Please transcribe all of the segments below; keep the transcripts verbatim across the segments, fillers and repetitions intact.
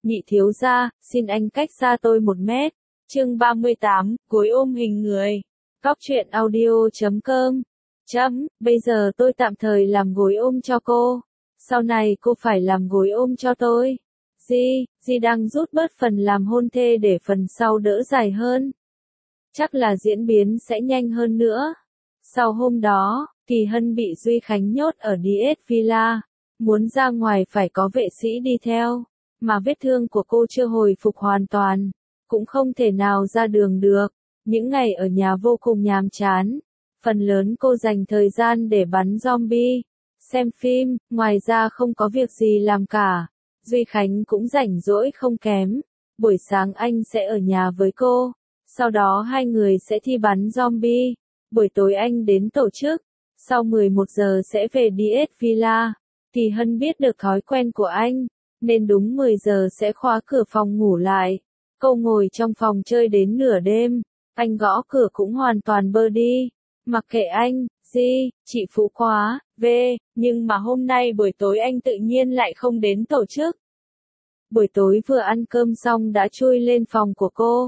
Nhị thiếu gia, xin anh cách xa tôi một mét. Chương ba mươi tám, gối ôm hình người. Cóc truyện audio chấm com. Chấm, bây giờ tôi tạm thời làm gối ôm cho cô. Sau này cô phải làm gối ôm cho tôi. Di, Di đang rút bớt phần làm hôn thê để phần sau đỡ dài hơn. Chắc là diễn biến sẽ nhanh hơn nữa. Sau hôm đó, Kỳ Hân bị Duy Khánh nhốt ở đê ét Villa. Muốn ra ngoài phải có vệ sĩ đi theo. Mà vết thương của cô chưa hồi phục hoàn toàn. Cũng không thể nào ra đường được. Những ngày ở nhà vô cùng nhàm chán. Phần lớn cô dành thời gian để bắn zombie, xem phim, ngoài ra không có việc gì làm cả. Duy Khánh cũng rảnh rỗi không kém. Buổi sáng anh sẽ ở nhà với cô. Sau đó hai người sẽ thi bắn zombie. Buổi tối anh đến tổ chức. Sau mười một giờ sẽ về đê ét Villa. Kỳ Hân biết được thói quen của anh. Nên đúng mười giờ sẽ khóa cửa phòng ngủ lại. Cô ngồi trong phòng chơi đến nửa đêm. Anh gõ cửa cũng hoàn toàn bơ đi. Mặc kệ anh, Di, chị phụ khóa, về, nhưng mà hôm nay buổi tối anh tự nhiên lại không đến tổ chức. Buổi tối vừa ăn cơm xong đã chui lên phòng của cô.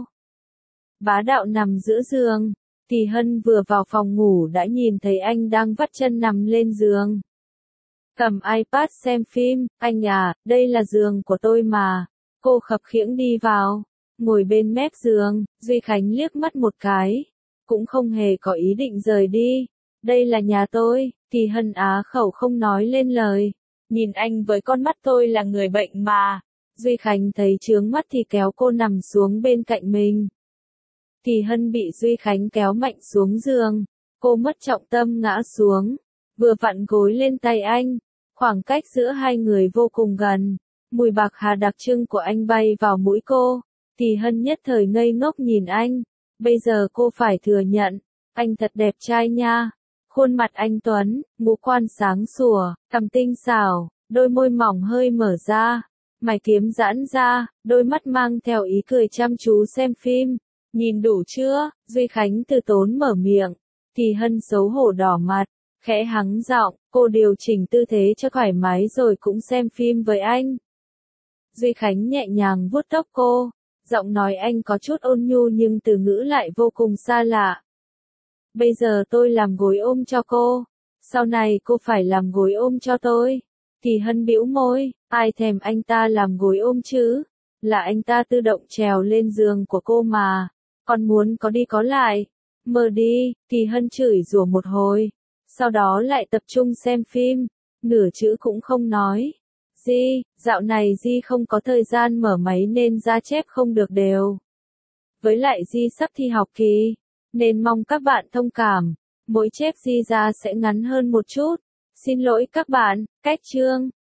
Bá đạo nằm giữa giường. Kỳ Hân vừa vào phòng ngủ đã nhìn thấy anh đang vắt chân nằm lên giường. Cầm iPad xem phim, anh à, đây là giường của tôi mà. Cô khập khiễng đi vào, ngồi bên mép giường, Duy Khánh liếc mắt một cái. Cũng không hề có ý định rời đi. Đây là nhà tôi. Kỳ Hân á khẩu không nói lên lời. Nhìn anh với con mắt tôi là người bệnh mà. Duy Khánh thấy chướng mắt thì kéo cô nằm xuống bên cạnh mình. Kỳ Hân bị Duy Khánh kéo mạnh xuống giường. Cô mất trọng tâm ngã xuống. Vừa vặn gối lên tay anh. Khoảng cách giữa hai người vô cùng gần. Mùi bạc hà đặc trưng của anh bay vào mũi cô. Kỳ Hân nhất thời ngây ngốc nhìn anh. Bây giờ cô phải thừa nhận, anh thật đẹp trai nha. Khuôn mặt anh tuấn, ngũ quan sáng sủa, cằm tinh xảo, đôi môi mỏng hơi mở ra, mày kiếm giãn ra, đôi mắt mang theo ý cười chăm chú xem phim. Nhìn đủ chưa? Duy Khánh từ tốn mở miệng. Kỳ Hân xấu hổ đỏ mặt, khẽ hắng giọng, cô điều chỉnh tư thế cho thoải mái rồi cũng xem phim với anh. Duy Khánh nhẹ nhàng vuốt tóc cô. Giọng nói anh có chút ôn nhu nhưng từ ngữ lại vô cùng xa lạ. Bây giờ tôi làm gối ôm cho cô. Sau này cô phải làm gối ôm cho tôi. Kỳ Hân bĩu môi, ai thèm anh ta làm gối ôm chứ? Là anh ta tự động trèo lên giường của cô mà. Còn muốn có đi có lại. Mơ đi, Kỳ Hân chửi rủa một hồi. Sau đó lại tập trung xem phim. Nửa chữ cũng không nói. Di, dạo này Di không có thời gian mở máy nên ra chép không được đều. Với lại Di sắp thi học kỳ, nên mong các bạn thông cảm, mỗi chép Di ra sẽ ngắn hơn một chút. Xin lỗi các bạn, cách chương.